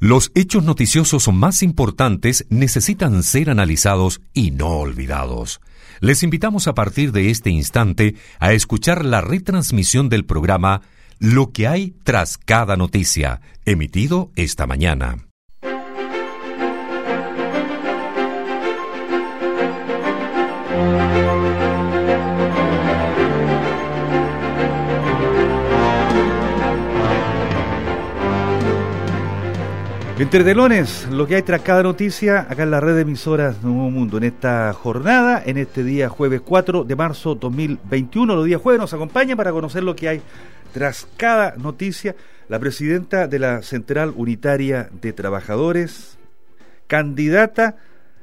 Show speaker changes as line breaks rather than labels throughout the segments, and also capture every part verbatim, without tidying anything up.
Los hechos noticiosos más importantes necesitan ser analizados y no olvidados. Les invitamos a partir de este instante a escuchar la retransmisión del programa Lo que hay tras cada noticia, emitido esta mañana.
Entre telones, lo que hay tras cada noticia, acá en la red de emisoras Nuevo Mundo, en esta jornada, en este día jueves cuatro de marzo dos mil veintiuno, los días jueves nos acompaña para conocer lo que hay tras cada noticia, la presidenta de la Central Unitaria de Trabajadores, candidata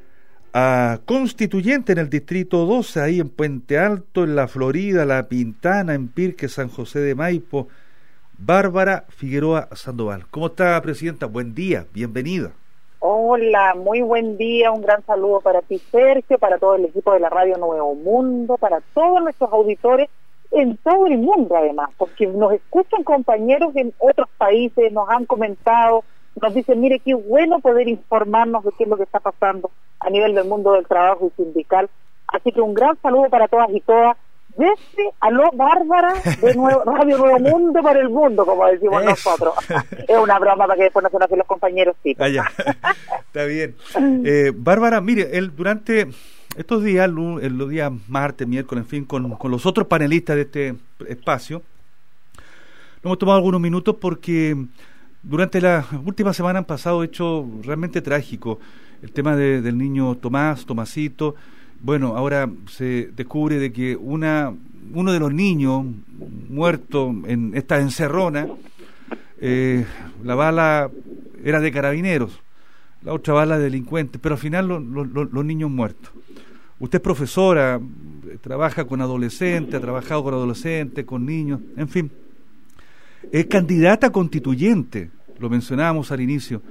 a constituyente en el Distrito doce, ahí en Puente Alto, en La Florida, La Pintana, en Pirque, San José de Maipo, Bárbara Figueroa Sandoval. ¿Cómo está, presidenta? Buen día, bienvenida.
Hola, muy buen día, un gran saludo para ti, Sergio, para todo el equipo de la Radio Nuevo Mundo, para todos nuestros auditores en todo el mundo además, porque nos escuchan compañeros en otros países, nos han comentado, nos dicen, mire, qué bueno poder informarnos de qué es lo que está pasando a nivel del mundo del trabajo y sindical. Así que un gran saludo para todas y todas. Desde Aló Bárbara de nuevo, Radio Nuevo Mundo para el mundo, como decimos Eso. nosotros. Es una broma para que después nos conozcan los compañeros. Sí.
Ah, ya. Está bien. Eh, Bárbara, mire, el, durante estos días, el, los días martes, miércoles, en fin, con, con los otros panelistas de este espacio, nos hemos tomado algunos minutos porque durante las últimas semanas han pasado hechos realmente trágicos. El tema de, del niño Tomás, Tomasito. Bueno, ahora se descubre de que una uno de los niños muertos en esta encerrona, eh, la bala era de carabineros, la otra bala de delincuentes, pero al final lo, lo, lo, los niños muertos. Usted es profesora, trabaja con adolescentes, ha trabajado con adolescentes, con niños, en fin. Es candidata constituyente, lo mencionábamos al inicio,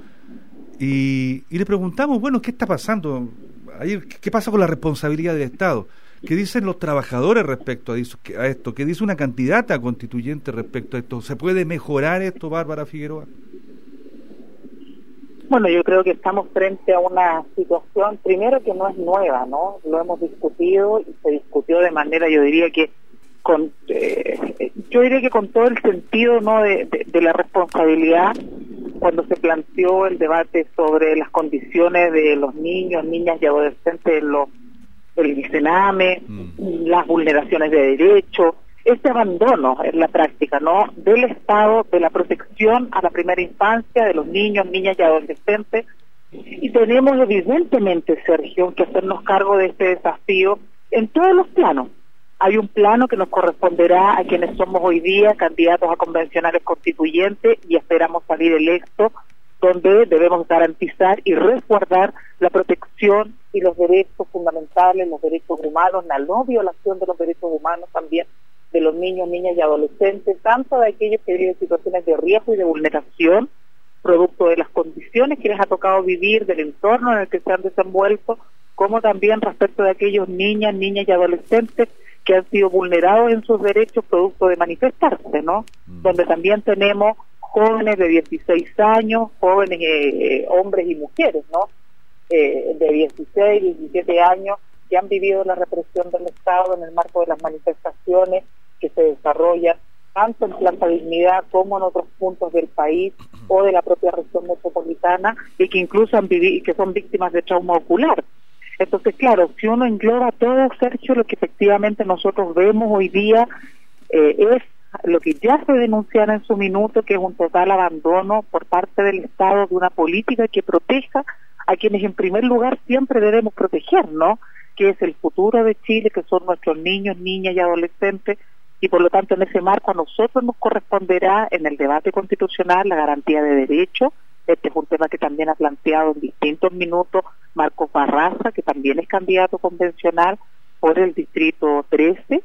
y, y le preguntamos, bueno, ¿qué está pasando? ¿Qué pasa con la responsabilidad del Estado? ¿Qué dicen los trabajadores respecto a esto? ¿Qué dice una candidata constituyente respecto a esto? ¿Se puede mejorar esto, Bárbara Figueroa?
Bueno, yo creo que estamos frente a una situación, primero, que no es nueva, ¿no? Lo hemos discutido y se discutió de manera, yo diría que con eh, yo diría que con todo el sentido, ¿no?, de, de, de la responsabilidad, cuando se planteó el debate sobre las condiciones de los niños, niñas y adolescentes en los, el ICENAME, mm. las vulneraciones de derechos, este abandono en la práctica, ¿no?, del Estado, de la protección a la primera infancia de los niños, niñas y adolescentes. Y tenemos evidentemente, Sergio, que hacernos cargo de este desafío en todos los planos. Hay un plano que nos corresponderá a quienes somos hoy día candidatos a convencionales constituyentes y esperamos salir electos, donde debemos garantizar y resguardar la protección y los derechos fundamentales, los derechos humanos, la no violación de los derechos humanos también de los niños, niñas y adolescentes, tanto de aquellos que viven situaciones de riesgo y de vulneración, producto de las condiciones que les ha tocado vivir, del entorno en el que se han desenvuelto, como también respecto de aquellos niñas, niñas y adolescentes que han sido vulnerados en sus derechos producto de manifestarse, ¿no? Mm. Donde también tenemos jóvenes de dieciséis años, jóvenes eh, hombres y mujeres, ¿no? Eh, de dieciséis, diecisiete años, que han vivido la represión del Estado en el marco de las manifestaciones que se desarrollan tanto en Plaza Dignidad como en otros puntos del país o de la propia región metropolitana, y que incluso han vivido y que son víctimas de trauma ocular. Entonces, claro, si uno engloba todo, Sergio, lo que efectivamente nosotros vemos hoy día eh, es lo que ya se denunciara en su minuto, que es un total abandono por parte del Estado de una política que proteja a quienes en primer lugar siempre debemos proteger, ¿no?, que es el futuro de Chile, que son nuestros niños, niñas y adolescentes, y por lo tanto en ese marco a nosotros nos corresponderá en el debate constitucional la garantía de derechos. Este es un tema que también ha planteado en distintos minutos Marcos Barraza, que también es candidato convencional por el Distrito trece,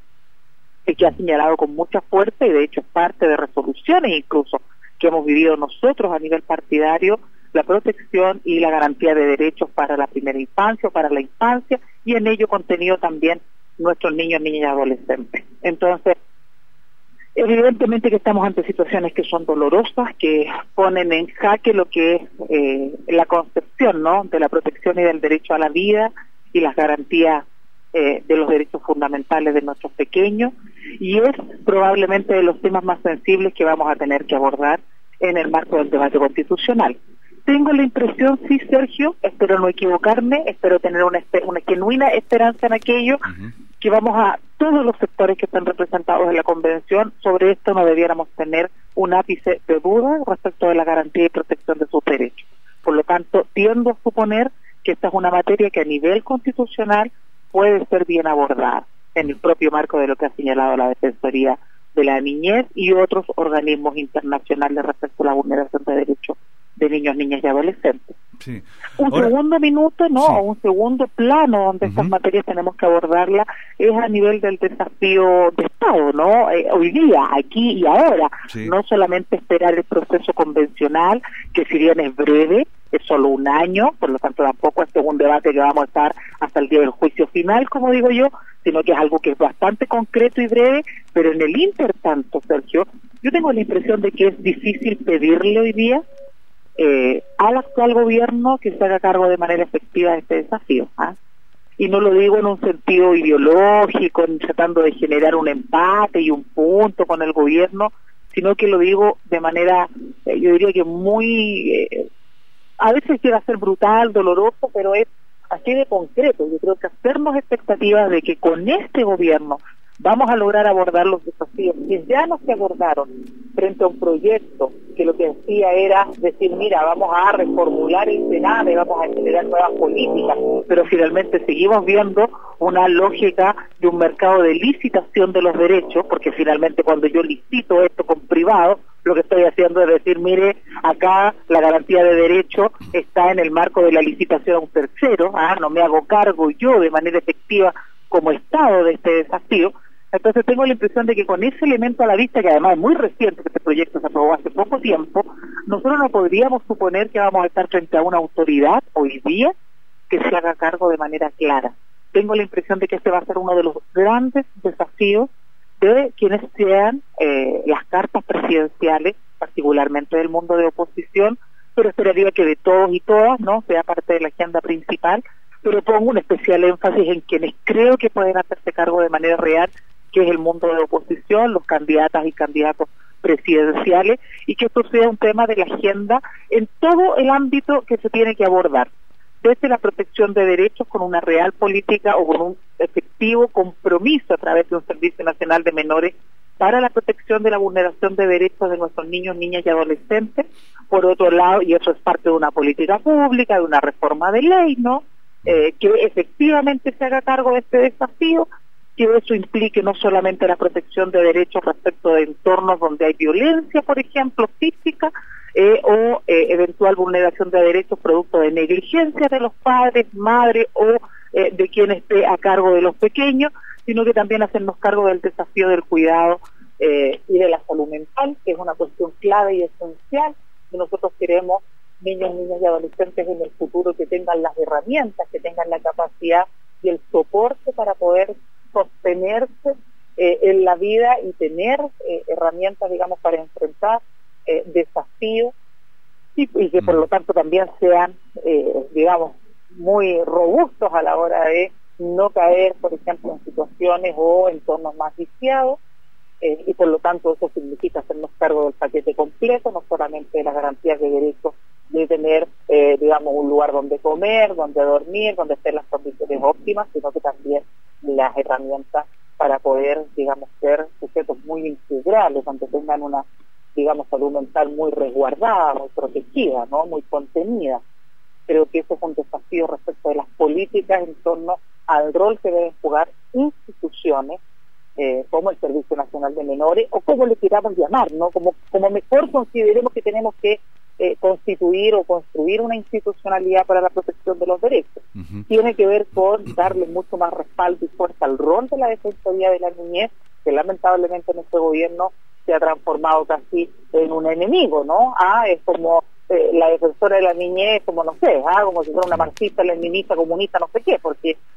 y que ha señalado con mucha fuerza, y de hecho es parte de resoluciones incluso que hemos vivido nosotros a nivel partidario, la protección y la garantía de derechos para la primera infancia o para la infancia, y en ello contenido también nuestros niños, niñas y adolescentes. Entonces, Evidentemente que estamos ante situaciones que son dolorosas, que ponen en jaque lo que es eh, la concepción, ¿no?, de la protección y del derecho a la vida y las garantías eh, de los derechos fundamentales de nuestros pequeños, y es probablemente de los temas más sensibles que vamos a tener que abordar en el marco del debate constitucional. Tengo la impresión, sí, Sergio, espero no equivocarme, espero tener una, una genuina esperanza en aquello, uh-huh. que vamos a, todos los sectores que están representados en la convención, sobre esto no debiéramos tener un ápice de duda respecto de la garantía y protección de sus derechos. Por lo tanto, tiendo a suponer que esta es una materia que a nivel constitucional puede ser bien abordada en el propio marco de lo que ha señalado la Defensoría de la Niñez y otros organismos internacionales respecto a la vulneración de derechos de niños, niñas y adolescentes.
Sí.
Un
Ahora,
segundo minuto, ¿no?
sí.
O un segundo plano donde uh-huh. estas materias tenemos que abordarla es a nivel del desafío de Estado, ¿no? Eh, hoy día, aquí y ahora,
sí.
no solamente esperar el proceso convencional, que si bien es breve, es solo un año, por lo tanto tampoco este es un debate que vamos a estar hasta el día del juicio final, como digo yo, sino que es algo que es bastante concreto y breve, pero en el intertanto, Sergio, yo tengo la impresión de que es difícil pedirle hoy día Eh, al actual gobierno que se haga cargo de manera efectiva de este desafío, ¿ah? Y no lo digo en un sentido ideológico, tratando de generar un empate y un punto con el gobierno, sino que lo digo de manera, eh, yo diría que muy, eh, a veces llega a ser brutal, doloroso, pero es así de concreto. Yo creo que hacernos expectativas de que con este gobierno vamos a lograr abordar los desafíos que ya no se abordaron frente a un proyecto que lo que decía era decir, mira, vamos a reformular el Senado y vamos a generar nuevas políticas, pero finalmente seguimos viendo una lógica de un mercado de licitación de los derechos, porque finalmente cuando yo licito esto con privado, lo que estoy haciendo es decir, mire, acá la garantía de derecho está en el marco de la licitación a un tercero, ¿ah? No me hago cargo yo de manera efectiva como Estado de este desafío. Entonces tengo la impresión de que con ese elemento a la vista, que además es muy reciente, que este proyecto se aprobó hace poco tiempo, nosotros no podríamos suponer que vamos a estar frente a una autoridad hoy día que se haga cargo de manera clara. Tengo la impresión de que este va a ser uno de los grandes desafíos de quienes sean eh, las cartas presidenciales, particularmente del mundo de oposición, pero esperaría que de todos y todas, ¿no?, sea parte de la agenda principal, pero pongo un especial énfasis en quienes creo que pueden hacerse cargo de manera real, que es el mundo de oposición, los candidatas y candidatos presidenciales, y que esto sea un tema de la agenda en todo el ámbito que se tiene que abordar, desde la protección de derechos con una real política o con un efectivo compromiso a través de un Servicio Nacional de Menores para la protección de la vulneración de derechos de nuestros niños, niñas y adolescentes, por otro lado, y eso es parte de una política pública, de una reforma de ley, ¿no?, eh, que efectivamente se haga cargo de este desafío, que eso implique no solamente la protección de derechos respecto de entornos donde hay violencia, por ejemplo, física, eh, o eh, eventual vulneración de derechos producto de negligencia de los padres, madres o eh, de quien esté a cargo de los pequeños, sino que también hacernos cargo del desafío del cuidado eh, y de la salud mental, que es una cuestión clave y esencial, que nosotros queremos niños, niñas y adolescentes en el futuro que tengan las herramientas, que tengan la capacidad y el soporte para poder sostenerse eh, en la vida y tener eh, herramientas, digamos, para enfrentar eh, desafíos y, y que por lo tanto también sean, eh, digamos, muy robustos a la hora de no caer, por ejemplo, en situaciones o entornos más viciados, eh, y por lo tanto eso significa hacernos cargo del paquete completo, no solamente de las garantías de derechos de tener, eh, digamos, un lugar donde comer, donde dormir, donde estén las condiciones óptimas, sino que también las herramientas para poder, digamos, ser sujetos muy integrales, donde tengan una, digamos, salud mental muy resguardada, muy protegida, ¿no?, muy contenida. Creo que eso es un desafío respecto de las políticas en torno al rol que deben jugar instituciones eh, como el Servicio Nacional de Menores, o como le queramos llamar, ¿no?, como, como mejor consideremos que tenemos que Eh, constituir o construir una institucionalidad para la protección de los derechos. Uh-huh. Tiene que ver con darle mucho más respaldo y fuerza al rol de la Defensoría de la Niñez, que lamentablemente en este gobierno se ha transformado casi en un enemigo, ¿no? Ah, es como eh, la defensora de la niñez, como no sé, ah, como si fuera una marxista, leninista, comunista, no sé qué, porque eh, digamos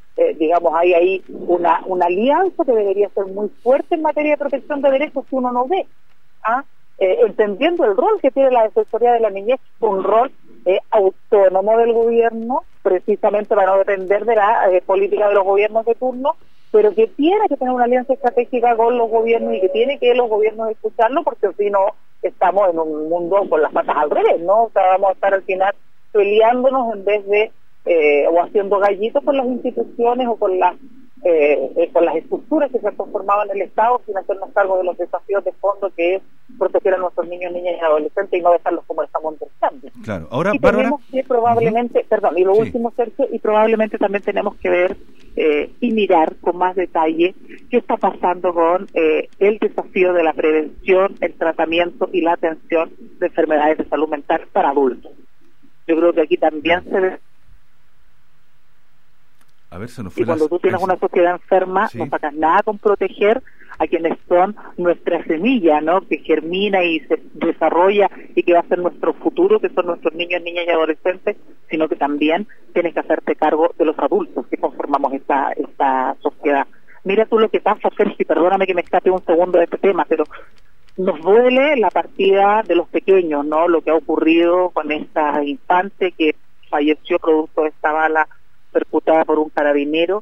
digamos, hay ahí una, una alianza que debería ser muy fuerte en materia de protección de derechos que uno no ve, ¿ah? Eh, entendiendo el rol que tiene la Defensoría de la Niñez, un rol eh, autónomo del gobierno, precisamente para no depender de la eh, política de los gobiernos de turno, pero que tiene que tener una alianza estratégica con los gobiernos y que tiene que los gobiernos escucharlo, porque si no estamos en un mundo con las patas al revés, ¿no? O sea, vamos a estar al final peleándonos en vez de eh, o haciendo gallitos con las instituciones o con las eh, eh, con las estructuras que se han transformado en el Estado, sin hacernos cargo de los desafíos de fondo que es proteger a nuestros niños, niñas y adolescentes y no dejarlos como estamos empezando.
Claro. Ahora,
y
Bárbara,
tenemos que probablemente, uh-huh. perdón, y lo sí. último, Sergio, y probablemente también tenemos que ver eh, y mirar con más detalle qué está pasando con eh, el desafío de la prevención, el tratamiento y la atención de enfermedades de salud mental para adultos. Yo creo que aquí también se ve.
A ver, se nos fue
y cuando
las...
tú tienes una sociedad enferma, sí. no sacas nada con proteger a quienes son nuestra semilla, ¿no? Que germina y se desarrolla y que va a ser nuestro futuro, que son nuestros niños, niñas y adolescentes, sino que también tienes que hacerte cargo de los adultos que conformamos esta esta sociedad. Mira tú lo que pasa, Sergio, perdóname que me escape un segundo de este tema, pero nos duele la partida de los pequeños, ¿no? Lo que ha ocurrido con esta infante que falleció producto de esta bala percutada por un carabinero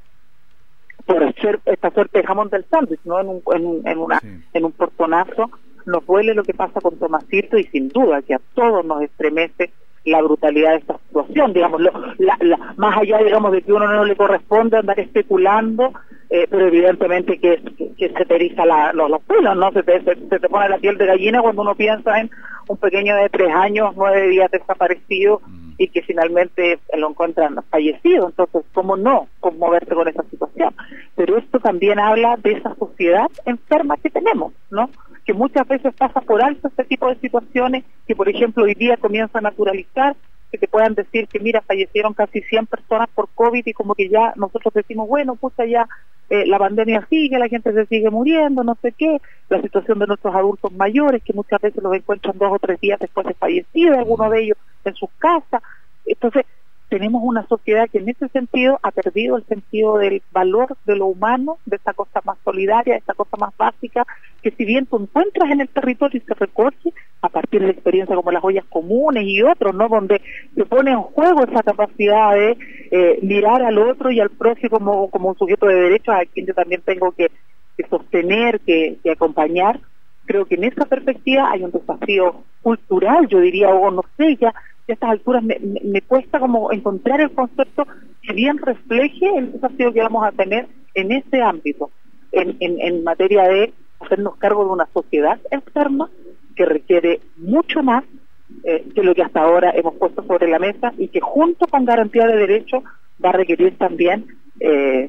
por hacer esta suerte de jamón del sándwich, ¿no? En un, en, en, una, sí. en un portonazo. Nos duele lo que pasa con Tomasito y sin duda que a todos nos estremece la brutalidad de esta situación, digamos, lo, la, la, más allá, digamos, de que uno no le corresponde andar especulando, eh, pero evidentemente que, que, que se te eriza la, los, los pelos, ¿no? Se te, se, se te pone la piel de gallina cuando uno piensa en un pequeño de tres años, nueve días desaparecido, mm. y que finalmente lo encuentran fallecido. Entonces, ¿cómo no conmoverse con esa situación? Pero esto también habla de esa sociedad enferma que tenemos, ¿no? Que muchas veces pasa por alto este tipo de situaciones, que por ejemplo hoy día comienza a naturalizar, que te puedan decir que mira, fallecieron casi cien personas por COVID y como que ya nosotros decimos, bueno, pucha, ya eh, la pandemia sigue, la gente se sigue muriendo, no sé qué, la situación de nuestros adultos mayores, que muchas veces los encuentran dos o tres días después de fallecido, algunos de ellos en sus casas. Entonces, tenemos una sociedad que en ese sentido ha perdido el sentido del valor de lo humano, de esa cosa más solidaria, de esa cosa más básica, que si bien tú encuentras en el territorio y se recoge a partir de experiencias como las ollas comunes y otros, ¿no? Donde se pone en juego esa capacidad de eh, mirar al otro y al prójimo como, como un sujeto de derechos a quien yo también tengo que, que sostener, que, que acompañar. Creo que en esa perspectiva hay un desafío cultural, yo diría, o no sé, ya a estas alturas me, me, me cuesta como encontrar el concepto que bien refleje el desafío que vamos a tener en ese ámbito, en, en, en materia de hacernos cargo de una sociedad enferma que requiere mucho más eh, que lo que hasta ahora hemos puesto sobre la mesa y que junto con garantía de derechos va a requerir también eh,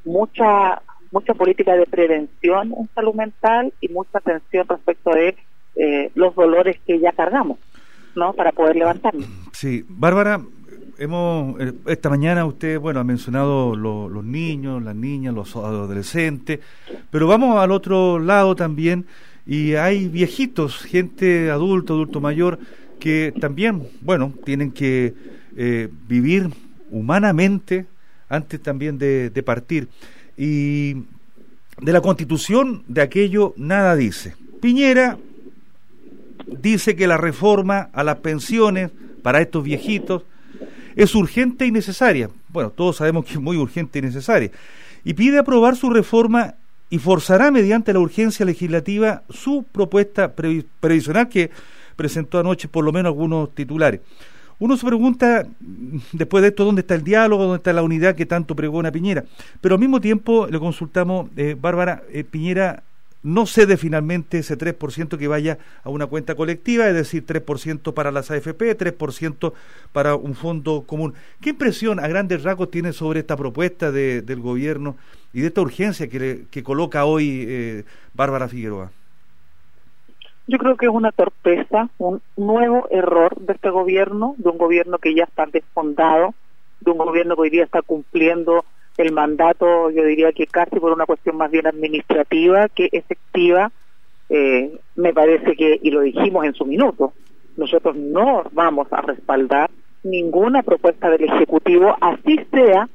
mucha mucha política de prevención en salud mental y mucha atención respecto de eh, los dolores que ya cargamos, ¿no? Para poder levantarnos.
Sí, Bárbara, hemos esta mañana usted, bueno, ha mencionado lo, los niños, las niñas, los adolescentes, pero vamos al otro lado también y hay viejitos, gente adulto, adulto mayor, que también, bueno, tienen que eh, vivir humanamente antes también de, de partir. Y de la Constitución de aquello nada dice. Piñera dice que la reforma a las pensiones para estos viejitos es urgente y necesaria. Bueno, todos sabemos que es muy urgente y necesaria. Y pide aprobar su reforma y forzará mediante la urgencia legislativa su propuesta previ- previsional que presentó anoche por lo menos algunos titulares. Uno se pregunta, después de esto, ¿dónde está el diálogo? ¿Dónde está la unidad que tanto pregona Piñera? Pero al mismo tiempo le consultamos, eh, Bárbara, eh, Piñera no cede finalmente ese tres por ciento que vaya a una cuenta colectiva, es decir, tres por ciento para las A F P, tres por ciento para un fondo común. ¿Qué impresión a grandes rasgos tiene sobre esta propuesta de, del gobierno y de esta urgencia que, le, que coloca hoy eh, Bárbara Figueroa?
Yo creo que es una torpeza, un nuevo error de este gobierno, de un gobierno que ya está desfondado, de un gobierno que hoy día está cumpliendo el mandato, yo diría que casi por una cuestión más bien administrativa que efectiva. Eh, me parece que, y lo dijimos en su minuto, nosotros no vamos a respaldar ninguna propuesta del Ejecutivo, así sea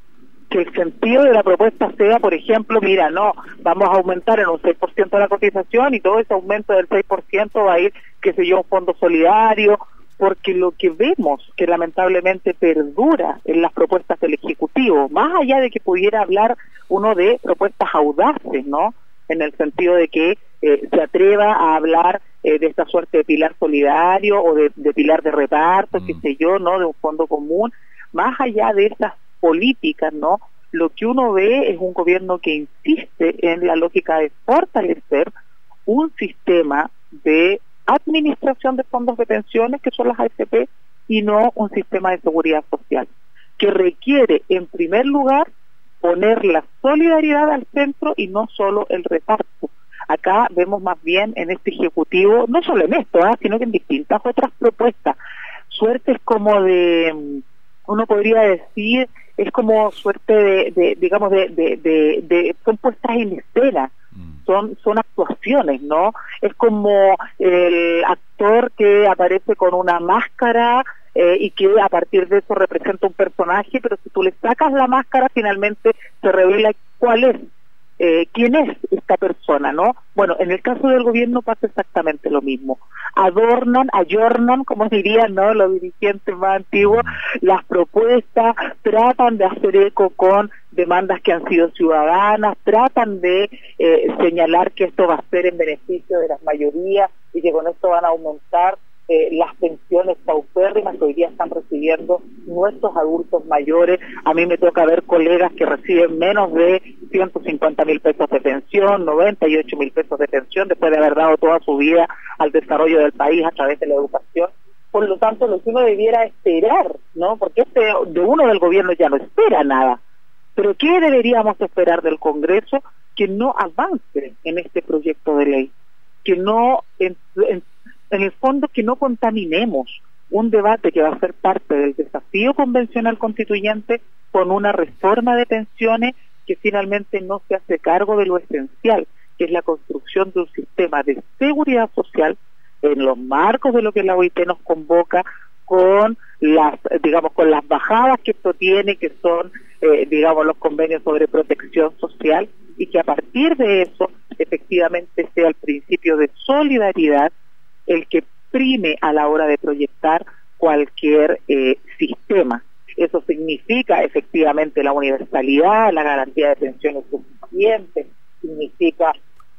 que el sentido de la propuesta sea, por ejemplo, mira, no, vamos a aumentar en un seis por ciento la cotización y todo ese aumento del seis por ciento va a ir, qué sé yo, a un fondo solidario, porque lo que vemos que lamentablemente perdura en las propuestas del Ejecutivo, más allá de que pudiera hablar uno de propuestas audaces, ¿no?, en el sentido de que eh, se atreva a hablar eh, de esta suerte de pilar solidario o de, de pilar de reparto, mm. qué sé yo, ¿no?, de un fondo común, más allá de esas políticas, ¿no?, lo que uno ve es un gobierno que insiste en la lógica de fortalecer un sistema de administración de fondos de pensiones, que son las A F P, y no un sistema de seguridad social, que requiere, en primer lugar, poner la solidaridad al centro y no solo el reparto. Acá vemos más bien en este Ejecutivo, no solo en esto, ¿eh? sino que en distintas otras propuestas, suertes como de, uno podría decir, es como suerte de, de digamos, de, de, de, de, son puestas en escena, son, son actuaciones, ¿no? Es como el actor que aparece con una máscara eh, y que a partir de eso representa un personaje, pero si tú le sacas la máscara, finalmente se revela cuál es, eh, quién es esta persona, ¿no? Bueno, en el caso del gobierno pasa exactamente lo mismo. Adornan, ayornan, como dirían, ¿no?, los dirigentes más antiguos, las propuestas, tratan de hacer eco con demandas que han sido ciudadanas, tratan de eh, señalar que esto va a ser en beneficio de las mayorías y que con esto van a aumentar eh, las pensiones paupérrimas que hoy día están recibiendo nuestros adultos mayores. A mí me toca ver colegas que reciben menos de ciento cincuenta mil pesos de pensión, noventa y ocho mil pesos de pensión, después de haber dado toda su vida al desarrollo del país a través de la educación. Por lo tanto, lo que uno debiera esperar, ¿no?, porque este de uno del gobierno ya no espera nada, pero ¿qué deberíamos esperar del Congreso? Que no avance en este proyecto de ley, que no, en, en, en el fondo, que no contaminemos un debate que va a ser parte del desafío convencional constituyente con una reforma de pensiones que finalmente no se hace cargo de lo esencial, que es la construcción de un sistema de seguridad social en los marcos de lo que la O I T nos convoca, con las, digamos, con las bajadas que esto tiene, que son, eh, digamos, los convenios sobre protección social, y que a partir de eso, efectivamente, sea el principio de solidaridad el que prime a la hora de proyectar cualquier eh, sistema. Eso significa, efectivamente, la universalidad, la garantía de pensiones suficientes, significa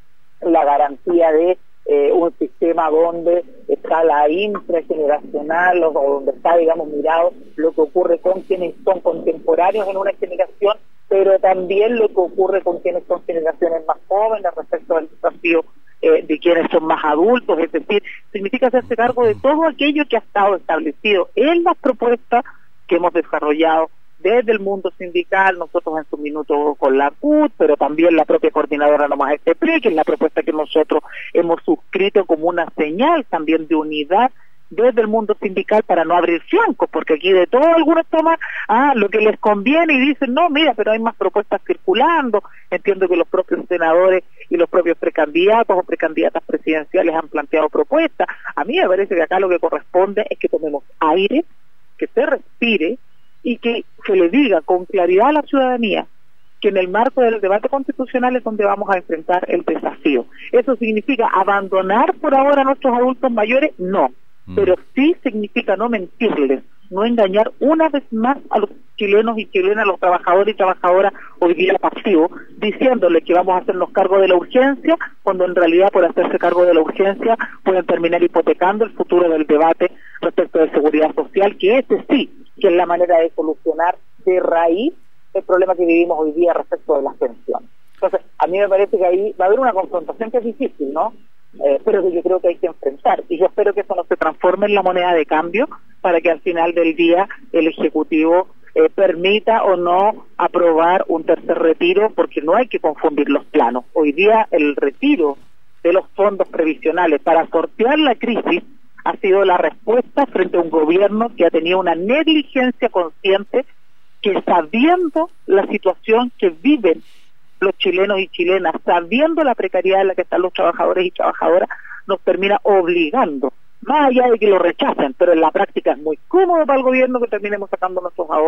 la garantía de Eh, un sistema donde está la intrageneracional, o donde está, digamos, mirado lo que ocurre con quienes son contemporáneos en una generación, pero también lo que ocurre con quienes son generaciones más jóvenes respecto al desafío eh, de quienes son más adultos. Es decir, significa hacerse cargo de todo aquello que ha estado establecido en las propuestas que hemos desarrollado desde el mundo sindical, nosotros en su minuto con la C U T, pero también la propia coordinadora No Más F P, que es la propuesta que nosotros hemos suscrito como una señal también de unidad desde el mundo sindical para no abrir flancos, porque aquí de todo algunos toman ah, lo que les conviene y dicen, no, mira, pero hay más propuestas circulando. Entiendo que los propios senadores y los propios precandidatos o precandidatas presidenciales han planteado propuestas. A mí me parece que acá lo que corresponde es que tomemos aire, que se respire, y que se le diga con claridad a la ciudadanía que en el marco del debate constitucional es donde vamos a enfrentar el desafío. ¿Eso significa abandonar por ahora a nuestros adultos mayores? No, mm. pero sí significa no mentirles, no engañar una vez más a los chilenos y chilenas, a los trabajadores y trabajadoras hoy día pasivos, diciéndoles que vamos a hacernos cargo de la urgencia, cuando en realidad por hacerse cargo de la urgencia pueden terminar hipotecando el futuro del debate respecto de seguridad social, que este sí, que es la manera de solucionar de raíz el problema que vivimos hoy día respecto de las pensiones. Entonces, a mí me parece que ahí va a haber una confrontación que es difícil, ¿no? Eh, pero que yo creo que hay que enfrentar, y yo espero que eso no se transforme en la moneda de cambio para que al final del día el Ejecutivo eh, permita o no aprobar un tercer retiro, porque no hay que confundir los planos. Hoy día el retiro de los fondos previsionales para sortear la crisis ha sido la respuesta frente a un gobierno que ha tenido una negligencia consciente, que sabiendo la situación que viven los chilenos y chilenas, sabiendo la precariedad en la que están los trabajadores y trabajadoras, nos termina obligando, más allá de que lo rechacen, pero en la práctica es muy cómodo para el gobierno que terminemos sacando nuestros ahorros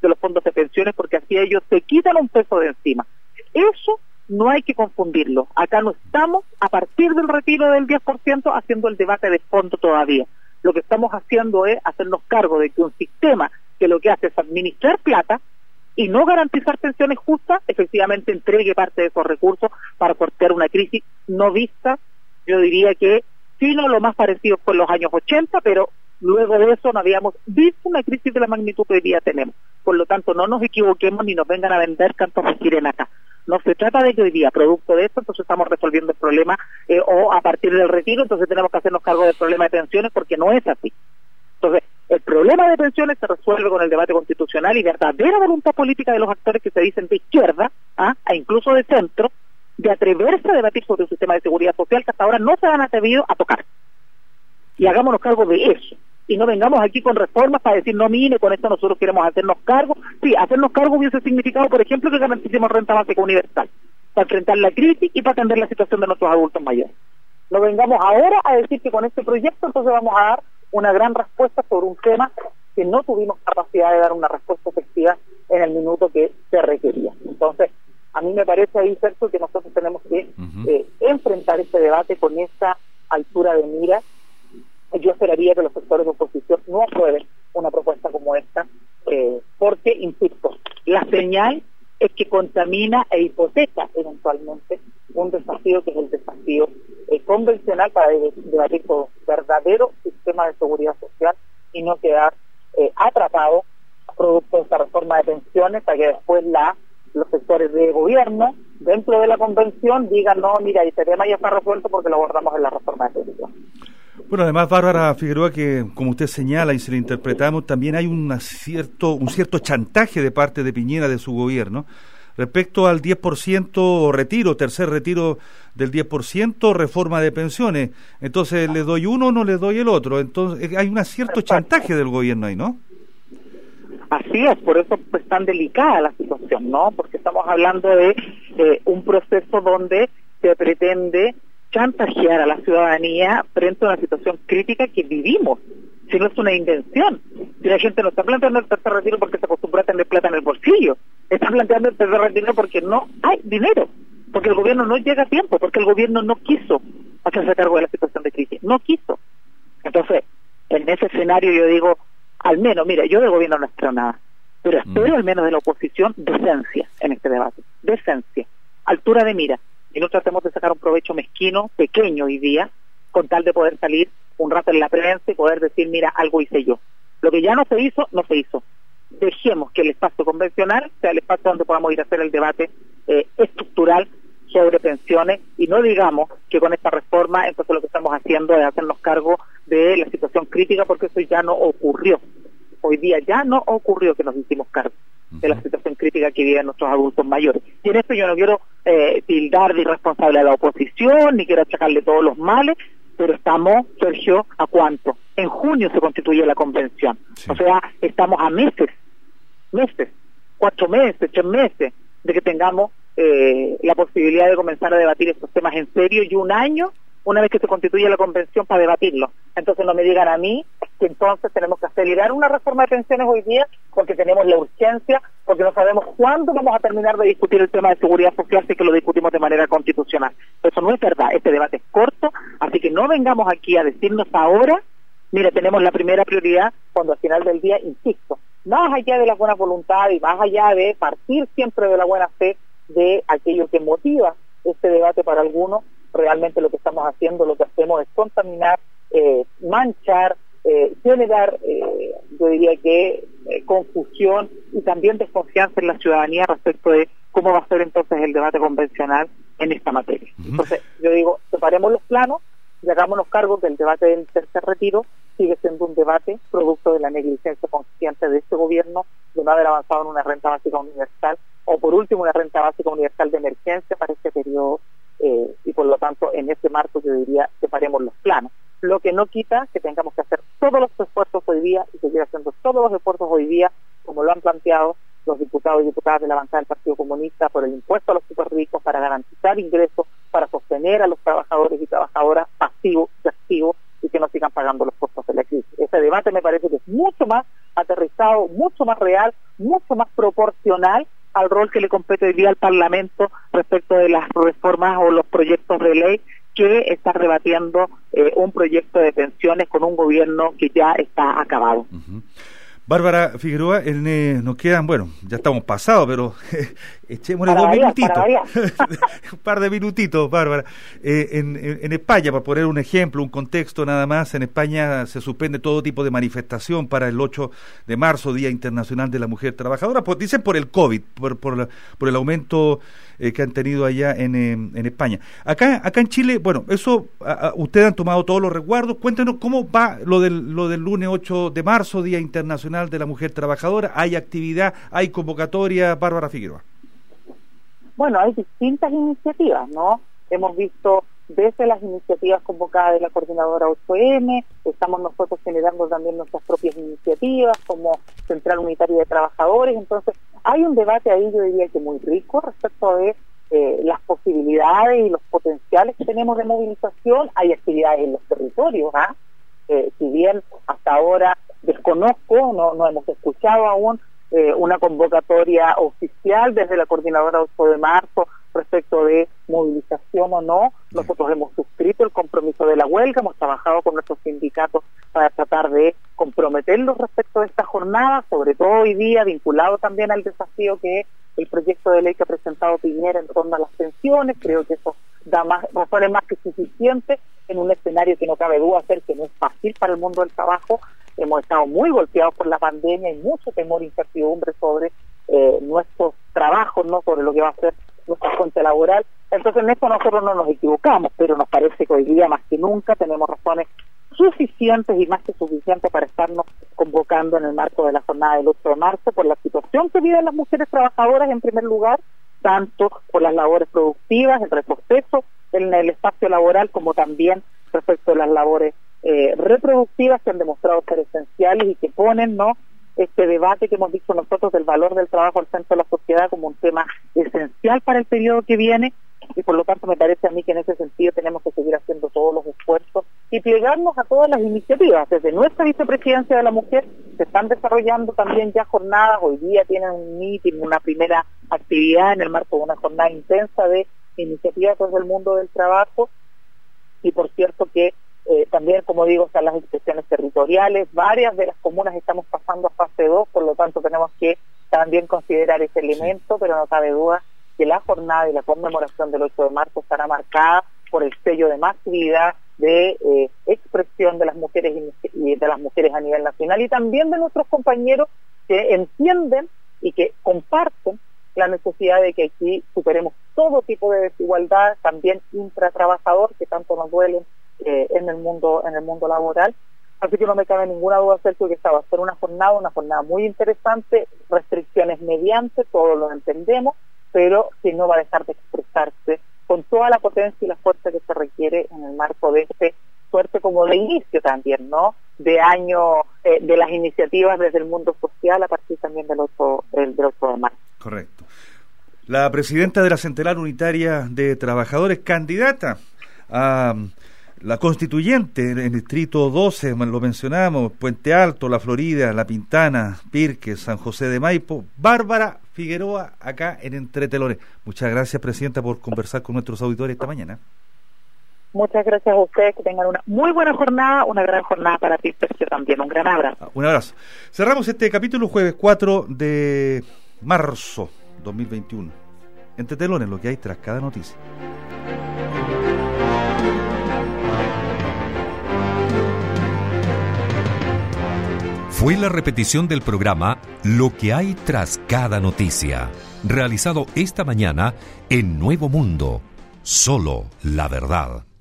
de los fondos de pensiones, porque así ellos se quitan un peso de encima. Eso no hay que confundirlo. Acá no estamos, a partir del retiro del diez por ciento, haciendo el debate de fondo todavía. Lo que estamos haciendo es hacernos cargo de que un sistema que lo que hace es administrar plata y no garantizar pensiones justas, efectivamente entregue parte de esos recursos para sortear una crisis no vista. Yo diría que sí, no lo más parecido fue en los años ochenta, pero luego de eso no habíamos visto una crisis de la magnitud que hoy día tenemos. Por lo tanto, no nos equivoquemos ni nos vengan a vender cantos de sirena acá. No se trata de que hoy día, producto de esto, entonces estamos resolviendo el problema, eh, o a partir del retiro, entonces tenemos que hacernos cargo del problema de pensiones, porque no es así. Entonces, el problema de pensiones se resuelve con el debate constitucional y verdadera voluntad política de los actores que se dicen de izquierda, ¿ah? e incluso de centro, de atreverse a debatir sobre un sistema de seguridad social que hasta ahora no se han atrevido a tocar. Y hagámonos cargo de eso. Y no vengamos aquí con reformas para decir, no, mire, con esto nosotros queremos hacernos cargo. Sí, hacernos cargo hubiese significado, por ejemplo, que garanticemos renta básica universal, para enfrentar la crisis y para atender la situación de nuestros adultos mayores. No vengamos ahora a decir que con este proyecto entonces vamos a dar una gran respuesta sobre un tema que no tuvimos capacidad de dar una respuesta efectiva en el minuto que se requería. Entonces, a mí me parece ahí, Sergio, que nosotros tenemos que uh-huh. eh, enfrentar este debate con esa altura de mira. Yo esperaría que los sectores de oposición no aprueben una propuesta como esta, eh, porque, insisto, la señal es que contamina e hipoteca eventualmente un desafío que es el desafío eh, convencional para de- debatir por un verdadero sistema de seguridad social y no quedar eh, atrapado producto de esta reforma de pensiones para que después la los sectores de gobierno dentro de la convención digan, no, mira, este tema ya está resuelto porque lo abordamos en la reforma de pensiones.
Bueno, además, Bárbara Figueroa, que como usted señala y se le interpretamos, también hay una cierto, un cierto chantaje de parte de Piñera, de su gobierno, respecto al diez por ciento retiro, tercer retiro del diez por ciento, reforma de pensiones. Entonces, ¿le doy uno o no le doy el otro? Entonces, hay un cierto chantaje del gobierno ahí, ¿no?
Así es, por eso es tan delicada la situación, ¿no? Porque estamos hablando de eh, un proceso donde se pretende chantajear a la ciudadanía frente a una situación crítica que vivimos, si no es una invención. Si la gente no está planteando el tercer retiro porque se acostumbra a tener plata en el bolsillo, está planteando el tercer retiro porque no hay dinero, porque el gobierno no llega a tiempo, porque el gobierno no quiso hacerse cargo de la situación de crisis, no quiso. Entonces, en ese escenario yo digo, al menos, mira, yo del gobierno no espero nada, pero espero al menos de la oposición decencia en este debate, decencia, altura de mira, y no tratemos de sacar un provecho mezquino, pequeño hoy día, con tal de poder salir un rato en la prensa y poder decir, mira, algo hice yo. Lo que ya no se hizo, no se hizo. Dejemos que el espacio convencional sea el espacio donde podamos ir a hacer el debate eh, estructural sobre pensiones, y no digamos que con esta reforma entonces lo que estamos haciendo es hacernos cargo de la situación crítica, porque eso ya no ocurrió. Hoy día ya no ocurrió que nos hicimos cargo de la situación crítica que viven nuestros adultos mayores. Y en esto yo no quiero eh, tildar de irresponsable a la oposición, ni quiero achacarle todos los males, pero estamos, Sergio, ¿a cuánto? En junio se constituye la convención. Sí. O sea, estamos a meses, meses, cuatro meses, tres meses, de que tengamos eh, la posibilidad de comenzar a debatir estos temas en serio, y un año una vez que se constituye la convención para debatirlo. Entonces no me digan a mí que entonces tenemos que acelerar una reforma de pensiones hoy día porque tenemos la urgencia, porque no sabemos cuándo vamos a terminar de discutir el tema de seguridad social si que lo discutimos de manera constitucional. Eso no es verdad, este debate es corto, así que no vengamos aquí a decirnos ahora, mira, tenemos la primera prioridad, cuando al final del día, insisto, más allá de la buena voluntad y más allá de partir siempre de la buena fe de aquello que motiva este debate para algunos, realmente lo que estamos haciendo, lo que hacemos es contaminar, eh, manchar, eh, generar, eh, yo diría que eh, confusión y también desconfianza en la ciudadanía respecto de cómo va a ser entonces el debate convencional en esta materia. Uh-huh. Entonces, yo digo, separemos los planos y hagámonos cargo que el debate del tercer retiro sigue siendo un debate producto de la negligencia consciente de este gobierno de no haber avanzado en una renta básica universal, o por último una renta básica universal de emergencia para este periodo. Eh, y por lo tanto en ese marco yo diría separemos los planos, lo que no quita que tengamos que hacer todos los esfuerzos hoy día y seguir haciendo todos los esfuerzos hoy día como lo han planteado los diputados y diputadas de la bancada del Partido Comunista por el impuesto a los superricos, para garantizar ingresos, para sostener a los trabajadores y trabajadoras pasivos y activos y que no sigan pagando los costos de la crisis. Ese debate me parece que es mucho más aterrizado, mucho más real, mucho más proporcional al rol que le compete hoy día al Parlamento respecto de las reformas o los proyectos de ley que está debatiendo eh, un proyecto de pensiones con un gobierno que ya está acabado.
Uh-huh. Bárbara Figueroa, en, eh, nos quedan, bueno, ya estamos pasados, pero eh, echémosle dos variar, minutitos, un par de minutitos, Bárbara. Eh, en, en, en España, para poner un ejemplo, un contexto nada más, en España se suspende todo tipo de manifestación para el ocho de marzo, Día Internacional de la Mujer Trabajadora, pues, dicen por el COVID, por, por, la, por el aumento eh, que han tenido allá en, eh, en España. Acá acá en Chile, bueno, eso, a, a, ustedes han tomado todos los resguardos. Cuéntanos cómo va lo del, lo del lunes ocho de marzo, Día Internacional de la Mujer Trabajadora. ¿Hay actividad, hay convocatoria, Bárbara Figueroa?
Bueno, hay distintas iniciativas, ¿no? Hemos visto desde las iniciativas convocadas de la Coordinadora ocho eme, estamos nosotros generando también nuestras propias iniciativas como Central Unitaria de Trabajadores. Entonces hay un debate ahí, yo diría que muy rico respecto de eh, las posibilidades y los potenciales que tenemos de movilización. Hay actividades en los territorios, ¿ah? Eh, si bien hasta ahora desconozco, no, no hemos escuchado aún eh, una convocatoria oficial desde la Coordinadora ocho de marzo respecto de movilización o no. Nosotros hemos suscrito el compromiso de la huelga, hemos trabajado con nuestros sindicatos para tratar de comprometerlos respecto de esta jornada, sobre todo hoy día vinculado también al desafío que es el proyecto de ley que ha presentado Piñera en torno a las pensiones. Creo que eso da más razones más que suficientes en un escenario que no cabe duda hacer que no es fácil para el mundo del trabajo. Hemos estado muy golpeados por la pandemia y mucho temor e incertidumbre sobre eh, nuestros trabajos, no sobre lo que va a ser nuestra fuente laboral. Entonces en esto nosotros no nos equivocamos, pero nos parece que hoy día más que nunca tenemos razones suficientes y más que suficientes para estarnos convocando en el marco de la jornada del ocho de marzo por la situación que viven las mujeres trabajadoras en primer lugar, tanto por las labores productivas, el retroceso en el espacio laboral, como también respecto a las labores eh, reproductivas que han demostrado ser esenciales y que ponen, ¿no?, este debate que hemos visto nosotros del valor del trabajo al centro de la sociedad como un tema esencial para el periodo que viene, y por lo tanto me parece a mí que en ese sentido tenemos que seguir haciendo todos los esfuerzos y plegarnos a todas las iniciativas. Desde nuestra vicepresidencia de la mujer se están desarrollando también ya jornadas. Hoy día tienen un meeting, una primera actividad en el marco de una jornada intensa de iniciativas desde el mundo del trabajo, y por cierto que Eh, también, como digo, están las inspecciones territoriales. Varias de las comunas estamos pasando a fase dos, por lo tanto tenemos que también considerar ese elemento, sí. Pero no cabe duda que la jornada y la conmemoración del ocho de marzo estará marcada por el sello de masividad, de eh, expresión de las mujeres y de las mujeres a nivel nacional, y también de nuestros compañeros que entienden y que comparten la necesidad de que aquí superemos todo tipo de desigualdad, también intratrabajador, que tanto nos duelen Eh, en el mundo en el mundo laboral. Así que no me cabe ninguna duda, Sergio, que esta va a ser una jornada, una jornada muy interesante, restricciones mediante, todos lo entendemos, pero que no va a dejar de expresarse con toda la potencia y la fuerza que se requiere en el marco de este suerte como de inicio también, ¿no?, de año, eh, de las iniciativas desde el mundo social a partir también del ocho, del, del ocho de marzo.
Correcto. La presidenta de la Central Unitaria de Trabajadores, candidata a la constituyente en el distrito doce, lo mencionamos, Puente Alto, La Florida, La Pintana, Pirques, San José de Maipo, Bárbara Figueroa, acá en Entre Telones. Muchas gracias, presidenta, por conversar con nuestros auditores esta mañana.
Muchas gracias a ustedes, que tengan una muy buena jornada, una gran jornada para ti, Sergio, también. Un gran abrazo.
Un abrazo. Cerramos este capítulo jueves cuatro de marzo dos mil veintiuno. Entre Telones, lo que hay tras cada noticia.
Fue la repetición del programa Lo que hay tras cada noticia, realizado esta mañana en Nuevo Mundo. Solo la verdad.